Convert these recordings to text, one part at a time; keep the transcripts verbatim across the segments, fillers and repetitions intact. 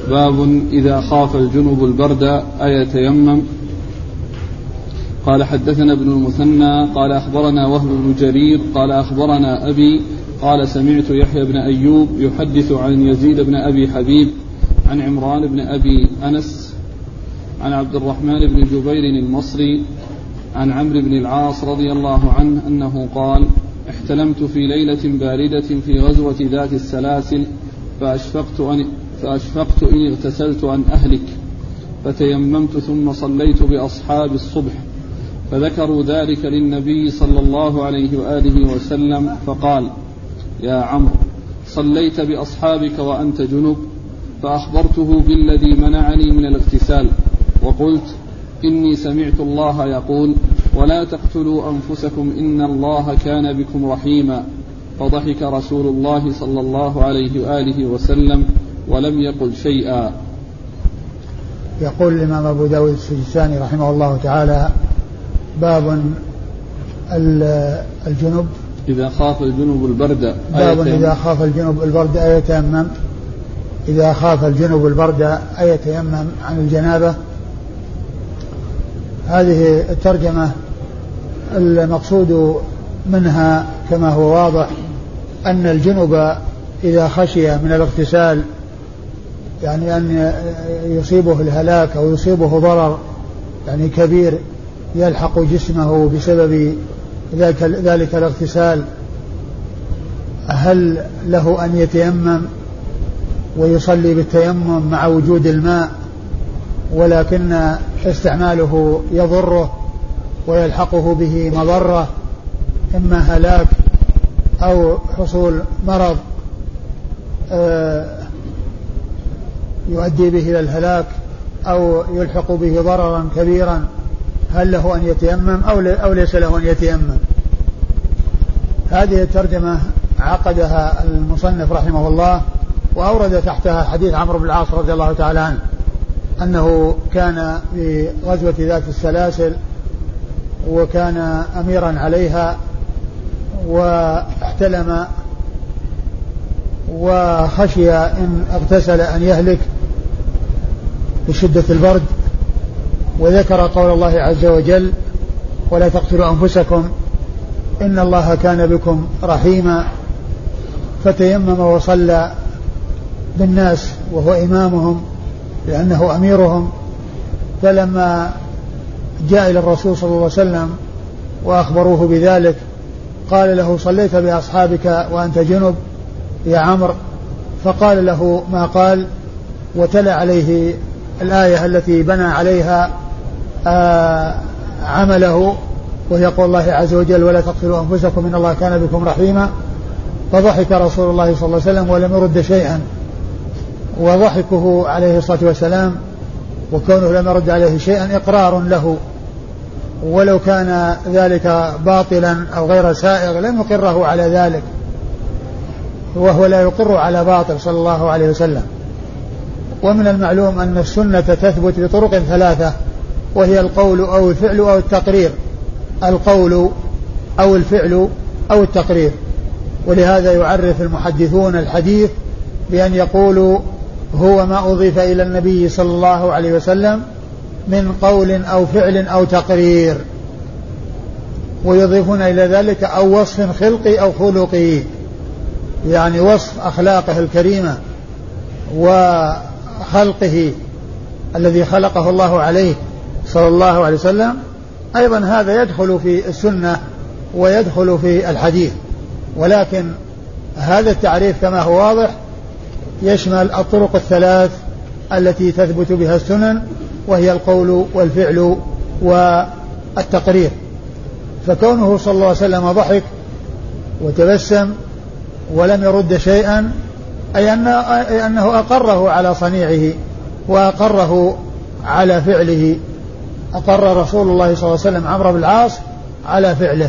باب إذا خاف الجنب البرد أيتيمم. قال حدثنا ابن المثنى قال أخبرنا وهب بن جرير قال أخبرنا أبي قال سمعت يحيى بن أيوب يحدث عن يزيد بن أبي حبيب عن عمران بن أبي أنس عن عبد الرحمن بن جبير المصري عن عمرو بن العاص رضي الله عنه أنه قال احتلمت في ليلة باردة في غزوة ذات السلاسل فأشفقت أن, فأشفقت إن اغتسلت أن أهلك فتيممت ثم صليت بأصحاب الصبح فذكروا ذلك للنبي صلى الله عليه وآله وسلم فقال يا عمرو صليت بأصحابك وأنت جنب؟ فأخبرته بالذي منعني من الاغتسال وقلت إني سمعت الله يقول ولا تقتلوا أنفسكم إن الله كان بكم رحيما. فضحك رسول الله صلى الله عليه وآله وسلم ولم يقل شيئا. يقول الإمام أبو داود السجستاني رحمه الله تعالى باب الجنب إذا خاف الجنب البرد باب إذا خاف الجنب البرد أيتيمم. إذا خاف الجنب البرد أيتيمم عن الجنابة. هذه الترجمة المقصود منها كما هو واضح أن الجنب إذا خشي من الاغتسال يعني أن يصيبه الهلاك أو يصيبه ضرر يعني كبير يلحق جسمه بسبب ذلك, ذلك الاغتسال، هل له أن يتيمم ويصلي بالتيمم مع وجود الماء ولكن استعماله يضره ويلحقه به مضرة إما هلاك أو حصول مرض يؤدي به إلى الهلاك أو يلحق به ضررا كبيرا، هل له أن يتيمم أو ليس له أن يتيمم؟ هذه الترجمة عقدها المصنف رحمه الله وأورد تحتها حديث عمرو بن العاص رضي الله تعالى عنه أنه كان في غزوة ذات السلاسل وكان أميرا عليها واحتلم وخشي إن اغتسل أن يهلك بشدة البرد، وذكر قول الله عز وجل ولا تقتلوا أنفسكم إن الله كان بكم رحيما، فتيمم وصلى بالناس وهو إمامهم لأنه أميرهم. فلما جاء إلى الرسول صلى الله عليه وسلم وأخبروه بذلك قال له صليت بأصحابك وأنت جنب يا عمرو؟ فقال له ما قال وتلا عليه الآية التي بنى عليها آه عمله وهي قول الله عز وجل ولا تقتلوا أنفسكم إن الله كان بكم رحيما. فضحك رسول الله صلى الله عليه وسلم ولم يرد شيئا، وضحكه عليه الصلاة والسلام وكونه لم يرد عليه شيئا إقرار له، ولو كان ذلك باطلا أو غير سائغ لم يقره على ذلك، وهو لا يقر على باطل صلى الله عليه وسلم. ومن المعلوم أن السنة تثبت بطرق ثلاثة وهي القول أو الفعل أو التقرير، القول أو الفعل أو التقرير. ولهذا يعرف المحدثون الحديث بأن يقولوا هو ما أضيف إلى النبي صلى الله عليه وسلم من قول أو فعل أو تقرير، ويضيفون إلى ذلك أو وصف خلقي أو خلقي، يعني وصف أخلاقه الكريمة وخلقه الذي خلقه الله عليه صلى الله عليه وسلم، أيضا هذا يدخل في السنة ويدخل في الحديث. ولكن هذا التعريف كما هو واضح يشمل الطرق الثلاث التي تثبت بها السنن، وهي القول والفعل والتقرير. فكونه صلى الله عليه وسلم ضحك وتبسم ولم يرد شيئا أي أنه أقره على صنيعه وأقره على فعله، أقر رسول الله صلى الله عليه وسلم عمرو بن العاص على فعله.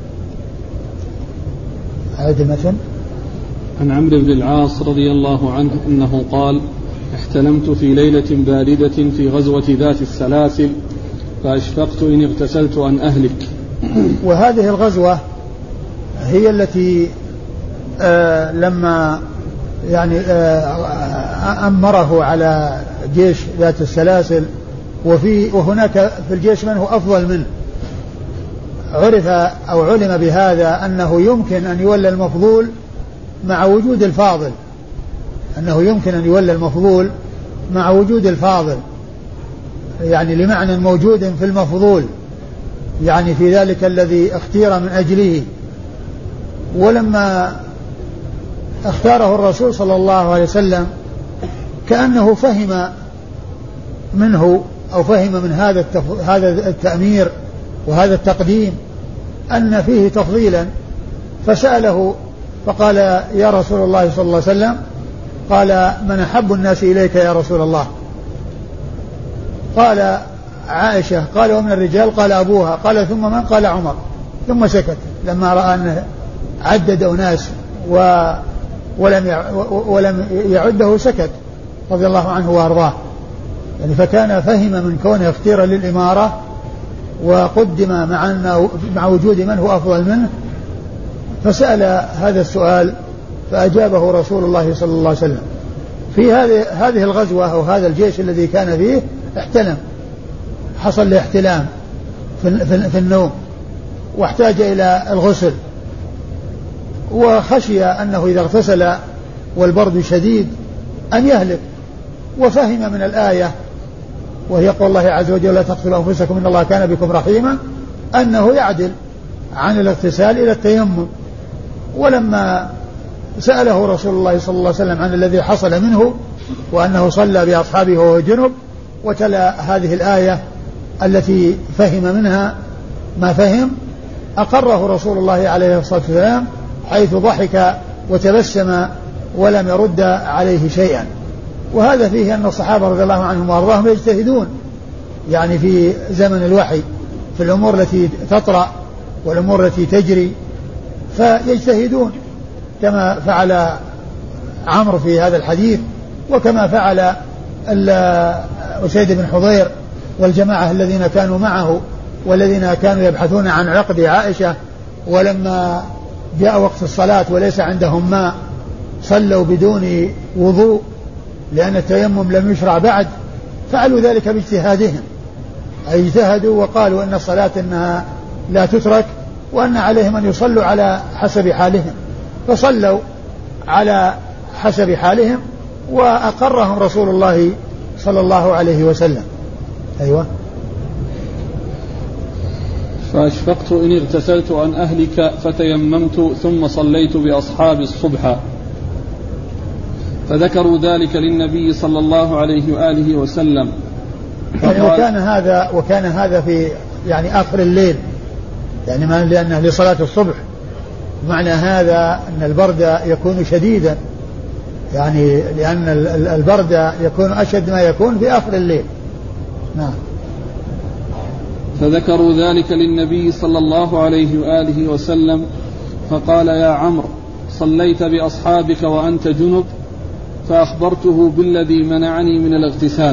هذا المثل عن عمرو بن العاص رضي الله عنه أنه قال احتلمت في ليلة باردة في غزوة ذات السلاسل فأشفقت إن اغتسلت أن أهلك. وهذه الغزوة هي التي آه لما يعني أمره على جيش ذات السلاسل، وفي وهناك في الجيش من هو أفضل منه. عرف أو علم بهذا أنه يمكن أن يولى المفضول مع وجود الفاضل، أنه يمكن أن يولى المفضول مع وجود الفاضل، يعني لمعنى موجود في المفضول، يعني في ذلك الذي اختير من أجله. ولما اختاره الرسول صلى الله عليه وسلم كأنه فهم منه أو فهم من هذا هذا التأمير وهذا التقديم أن فيه تفضيلا، فسأله فقال: يا رسول الله صلى الله عليه وسلم، قال: من أحب الناس إليك يا رسول الله؟ قال: عائشة. قال: ومن الرجال؟ قال: أبوها. قال: ثم من؟ قال: عمر. ثم سكت لما رأى أنه عدد أناس و ولم ولم يعده، سكت رضي الله عنه وأرضاه. يعني فكان فهم من كونه اختير للإمارة وقدم مع مع وجود من هو أفضل منه، فسأل هذا السؤال فأجابه رسول الله صلى الله عليه وسلم. في هذه هذه الغزوة أو هذا الجيش الذي كان فيه احتلم، حصل له احتلام في النوم، واحتاج إلى الغسل، وخشي أنه إذا اغتسل والبرد شديد أن يهلك، وفهم من الآية وهي قول الله عز وجل: لا تقتلوا أنفسكم إن الله كان بكم رحيما، أنه يعدل عن الاغتسال إلى التيمم. ولما سأله رسول الله صلى الله عليه وسلم عن الذي حصل منه وأنه صلى بأصحابه وهو جنب، وتلا هذه الآية التي فهم منها ما فهم، أقره رسول الله عليه الصلاة والسلام، حيث ضحك وتبسم ولم يرد عليه شيئا. وهذا فيه أن الصحابة رضي الله عنهم وأرضاهم يجتهدون يعني في زمن الوحي في الأمور التي تطرأ والأمور التي تجري، فيجتهدون كما فعل عمرو في هذا الحديث، وكما فعل أسيد بن حضير والجماعة الذين كانوا معه والذين كانوا يبحثون عن عقد عائشة، ولما جاء وقت الصلاة وليس عندهم ماء صلوا بدون وضوء لأن التيمم لم يشرع بعد، فعلوا ذلك باجتهادهم، أي اجتهدوا وقالوا أن الصلاة إنها لا تترك وأن عليهم أن يصلوا على حسب حالهم، فصلوا على حسب حالهم وأقرهم رسول الله صلى الله عليه وسلم. أيوة. فأشفقت إن اغتسلت أن أهلك فتيممت ثم صليت بأصحابي الصبح، فذكروا ذلك للنبي صلى الله عليه وآله وسلم. يعني وكان هذا وكان هذا في يعني آخر الليل، يعني ما لأنه لصلاة الصبح، معنى هذا أن البرد يكون شديدا، يعني لأن البرد يكون أشد ما يكون في آخر الليل. نعم. فذكروا ذلك للنبي صلى الله عليه وآله وسلم، فقال: يا عمرو، صليت بأصحابك وأنت جنب؟ فأخبرته بالذي منعني من الاغتسال.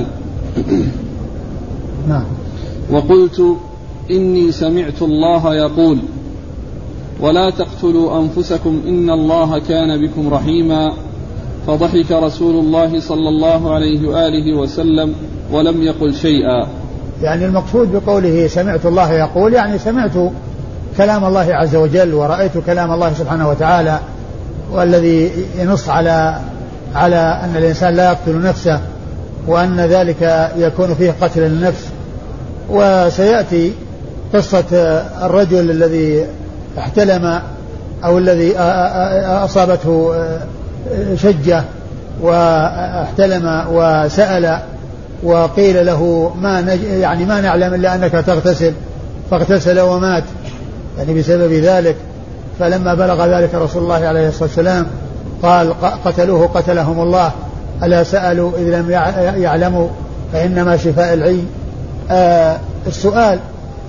نعم. وقلت: إني سمعت الله يقول: ولا تقتلوا أنفسكم إن الله كان بكم رحيما. فضحك رسول الله صلى الله عليه وآله وسلم ولم يقل شيئا. يعني المقصود بقوله سمعت الله يقول، يعني سمعت كلام الله عز وجل ورأيت كلام الله سبحانه وتعالى، والذي ينص على على أن الإنسان لا يقتل نفسه، وأن ذلك يكون فيه قتل النفس. وسيأتي قصة الرجل الذي احتلم أو الذي أصابته شجة واحتلم وسأل وقيل له ما نج... يعني ما نعلم إلا أنك تغتسل، فاغتسل ومات يعني بسبب ذلك. فلما بلغ ذلك رسول الله عليه الصلاة والسلام قال: قتلوه قتلهم الله، ألا سألوا إذ لم يعلموا فإنما شفاء العي. آه السؤال.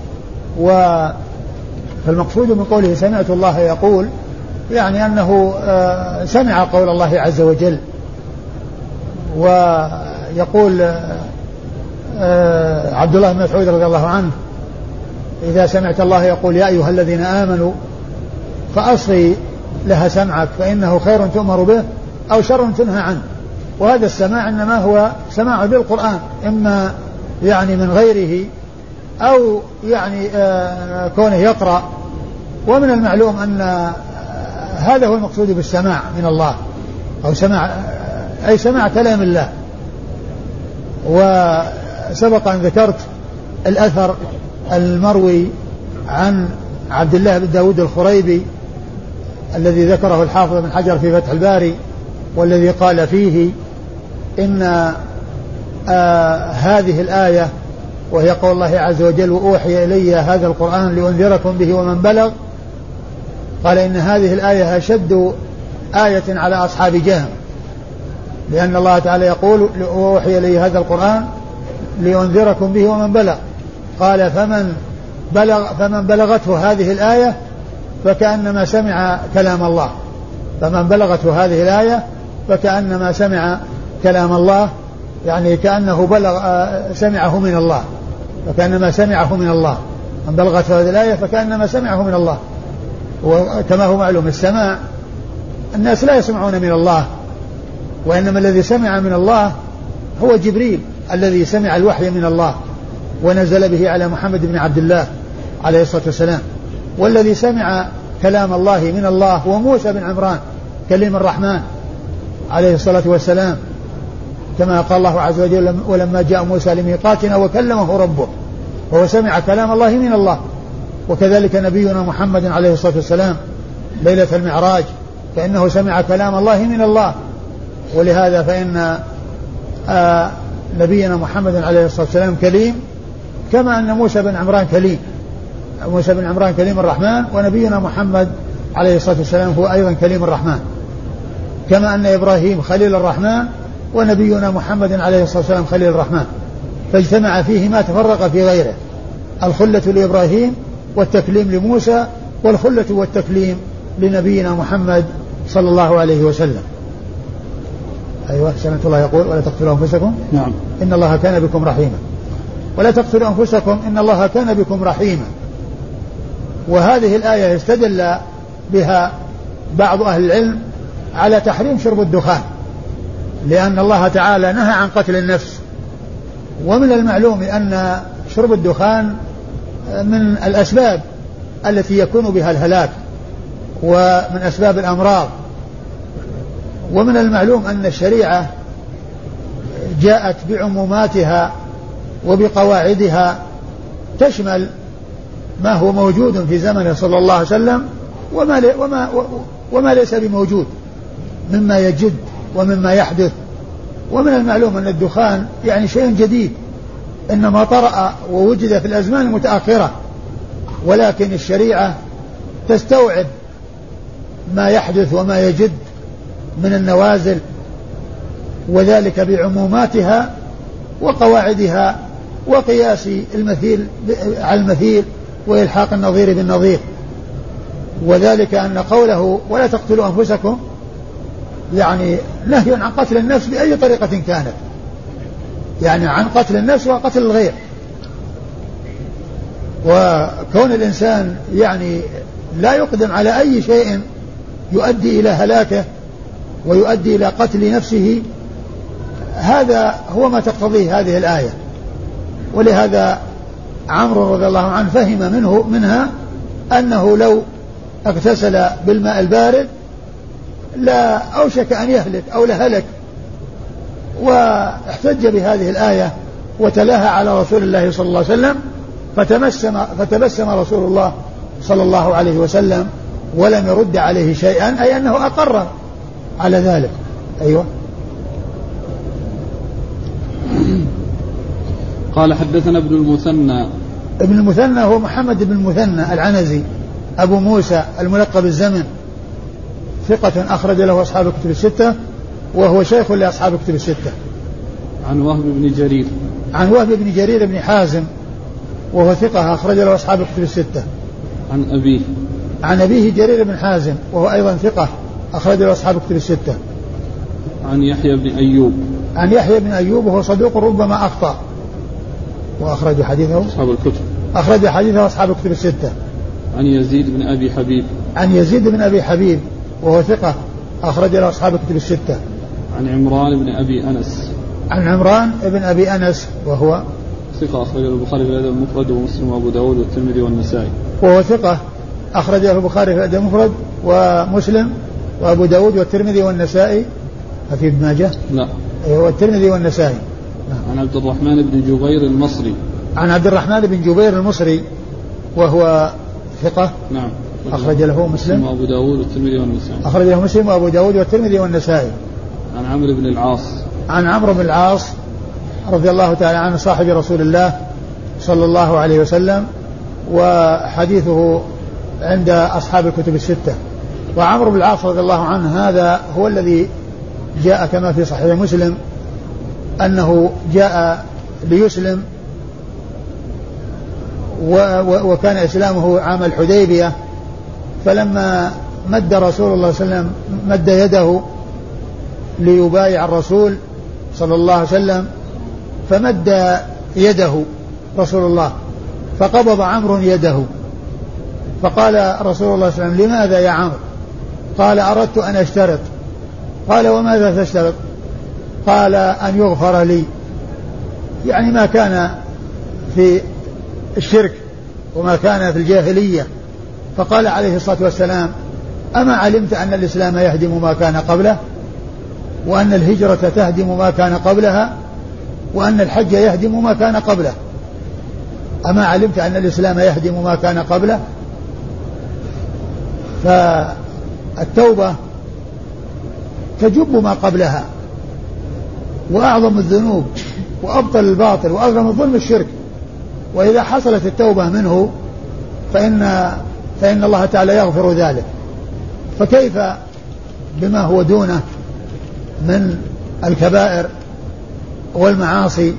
فالمقصود من قوله سمعت الله يقول، يعني أنه آه سمع قول الله عز وجل، ويقول آه عبد الله بن مسعود رضي الله عنه: إذا سمعت الله يقول يا أيها الذين آمنوا فأصغي لها سمعك فإنه خير تؤمر به أو شر تنهى عنه. وهذا السماع إنما هو سماع للقرآن، إما يعني من غيره أو يعني آه كونه يقرأ. ومن المعلوم أن آه هذا هو المقصود بالسماع من الله، أو سماع آه أي سماع كلام الله. وسبق أن ذكرت الأثر المروي عن عبد الله بن داود الخريبي الذي ذكره الحافظ بن حجر في فتح الباري، والذي قال فيه إن آه هذه الآية وهي قول الله عز وجل وأوحي إلي هذا القرآن لأنذركم به ومن بلغ، قال إن هذه الآية أشد آية على أصحاب جهم، لأن الله تعالى يقول وأوحي إلي هذا القرآن لأنذركم به ومن بلغ. قال فمن بلغ فمن بلغته هذه الآية فكأنما سمع كلام الله، فمن بلغته هذه الآية فكأنما سمع كلام الله، يعني كأنه بلغ سمعه من الله، فكأنما سمعه من الله. من بلغته هذه الآية فكأنما سمعه من الله. وكما هو معلوم السماع الناس لا يسمعون من الله، وإنما الذي سمع من الله هو جبريل الذي سمع الوحي من الله ونزل به على محمد بن عبد الله عليه الصلاة والسلام. والذي سمع كلام الله من الله هو موسى بن عمران كلم الرحمن عليه الصلاة والسلام، كما قال الله عز وجل ولما جاء موسى لميقاتنا وكلمه ربه، وهو سمع كلام الله من الله. وكذلك نبينا محمد عليه الصلاة والسلام ليلة المعراج فإنه سمع كلام الله من الله. ولهذا فإن آه نبينا محمد عليه الصلاة والسلام كليم، كما أن موسى بن عمران كليم، موسى بن عمران كليم الرحمن، ونبينا محمد عليه الصلاة والسلام هو أيضا كليم الرحمن، كما أن إبراهيم خليل الرحمن ونبينا محمد عليه الصلاة والسلام خليل الرحمن، فاجتمع فيه ما تفرق في غيره، الخلة لإبراهيم والتكليم لموسى والخلة والتكليم لنبينا محمد صلى الله عليه وسلم. أيوة سمعت الله يقول ولا تقتلوا أنفسكم نعم إن الله كان بكم رحيما، ولا تقتلوا أنفسكم إن الله كان بكم رحيما. وهذه الآية استدل بها بعض أهل العلم على تحريم شرب الدخان، لأن الله تعالى نهى عن قتل النفس. ومن المعلوم أن شرب الدخان من الأسباب التي يكون بها الهلاك ومن أسباب الأمراض. ومن المعلوم أن الشريعة جاءت بعموماتها وبقواعدها تشمل ما هو موجود في زمنه صلى الله عليه وسلم وما, وما, وما ليس بموجود مما يجد ومما يحدث. ومن المعلوم أن الدخان يعني شيء جديد إنما طرأ ووجد في الأزمان المتأخرة، ولكن الشريعة تستوعب ما يحدث وما يجد من النوازل، وذلك بعموماتها وقواعدها وقياس المثيل على المثيل وإلحاق النظير بالنظير. وذلك أن قوله ولا تقتلوا أنفسكم يعني نهي عن قتل النفس بأي طريقة كانت، يعني عن قتل النفس وقتل الغير. وكون الإنسان يعني لا يقدم على أي شيء يؤدي إلى هلاكه ويؤدي إلى قتل نفسه، هذا هو ما تقتضيه هذه الآية. ولهذا عمرو رضي الله عنه فهم منه منها أنه لو اغتسل بالماء البارد لا أوشك أن يهلك أو لهلك، واحتج بهذه الآية وتلاها على رسول الله صلى الله عليه وسلم، فتبسم, فتبسم رسول الله صلى الله عليه وسلم ولم يرد عليه شيئا، أي أنه أقر على ذلك. أيوة. قال حدثنا ابن المثنى. ابن المثنى هو محمد بن المثنى العنزي أبو موسى الملقب الزمن، ثقة أخرج له أصحاب الكتب الستة، وهو شيخ لأصحاب الكتب الستة. عن وهب بن جرير. عن وهب بن جرير بن حازم وهو ثقة أخرج له أصحاب الكتب الستة. عن أبيه. عن أبيه جرير بن حازم وهو أيضا ثقة أخرج له أصحاب الكتب الستة. عن يحيى بن أيوب. عن يحيى بن أيوب وهو صدوق ربما أخطأ، وأخرج حديثه أصحاب الكتب. أخرج حديثه أصحاب الكتب الستة. عن يزيد بن أبي حبيب. عن يزيد بن أبي حبيب وهو ثقة أخرج له أصحاب الكتب الستة. عن عمران بن أبي أنس. عن عمران بن أبي أنس وهو ثقة أخرجه البخاري في الأدب المفرد ومسلم وأبو داود والترمذي والنسائي. وهو ثقة أخرجه البخاري في الأدب المفرد ومسلم وأبو داود والترمذي والنسائي. ففي ابن ماجه؟ لا. أيوة الترمذي والنسائي. عن عبد الرحمن بن جبير المصري. عن عبد الرحمن بن جبير المصري وهو ثقة. نعم. أخرج له مسلم وأبو داود والترمذي والنسائي. أخرج له مسلم وأبو داود والترمذي والنسائي. عن عمرو بن العاص. عن عمرو بن العاص رضي الله تعالى عنه صاحب رسول الله صلى الله عليه وسلم، وحديثه عند أصحاب الكتب الستة. وعمرو بن العاص رضي الله عنه هذا هو الذي جاء كما في صحيح مسلم أنه جاء ليسلم وكان إسلامه عام الحديبية، فلما مد رسول الله صلى الله عليه وسلم مد يده ليبايع الرسول صلى الله عليه وسلم، فمد يده رسول الله فقبض عمرو يده، فقال رسول الله صلى الله عليه وسلم: لماذا يا عمرو؟ قال: أردت أن أشترط. قال: وماذا تشترط؟ قال: أن يغفر لي، يعني ما كان في الشرك وما كان في الجاهلية. فقال عليه الصلاة والسلام: أما علمت أن الإسلام يهدم ما كان قبله، وأن الهجرة تهدم ما كان قبلها، وأن الحج يهدم ما كان قبله؟ أما علمت أن الإسلام يهدم ما كان قبله؟ فالتوبة تجب ما قبلها، وأعظم الذنوب وأبطل الباطل وأعظم الظلم الشرك، وإذا حصلت التوبة منه فإن, فإن الله تعالى يغفر ذلك، فكيف بما هو دونه من الكبائر والمعاصي؟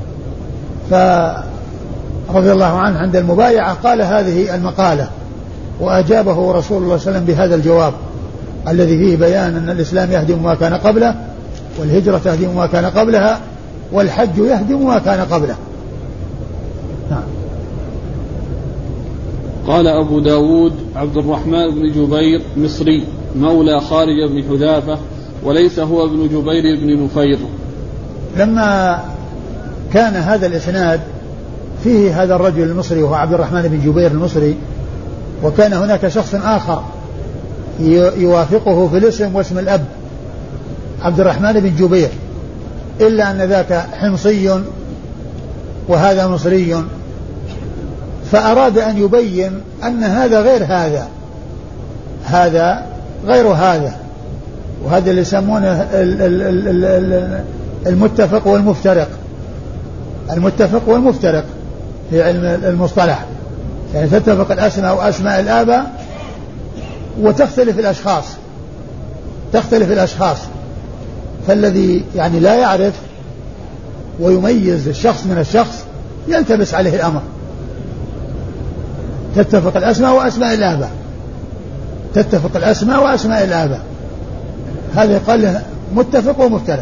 فرضي الله عنه عند المبايعة قال هذه المقالة، وأجابه رسول الله صلى الله عليه وسلم بهذا الجواب الذي فيه بيان أن الإسلام يهدم ما كان قبله، والهجرة تهدم ما كان قبلها، والحج يهدم ما كان قبله. نعم. قال أبو داود: عبد الرحمن بن جبير مصري مولى خارج بن حذافة، وليس هو ابن جبير بن نفير. لما كان هذا الإسناد فيه هذا الرجل المصري وهو عبد الرحمن بن جبير المصري، وكان هناك شخص آخر يوافقه في الاسم واسم الأب عبد الرحمن بن جبير، إلا أن ذاك حمصي وهذا مصري، فأراد أن يبين أن هذا غير هذا، هذا غير هذا، وهذا اللي يسمونه المتفق والمفترق، المتفق والمفترق في علم المصطلح، يعني تتفق الأسماء وأسماء الآباء وتختلف الأشخاص، تختلف الأشخاص، فالذي يعني لا يعرف ويميز الشخص من الشخص يلتبس عليه الأمر. تتفق الأسماء وأسماء الآباء، تتفق الأسماء وأسماء الآباء، هذا قال متفق ومفترق،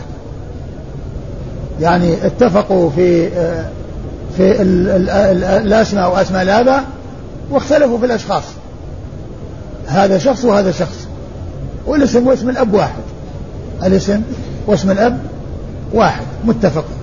يعني اتفقوا في في الأسماء وأسماء الآباء واختلفوا في الأشخاص، هذا شخص وهذا شخص، والاسم واسم الأب واحد، الاسم واسم الأب واحد متفق.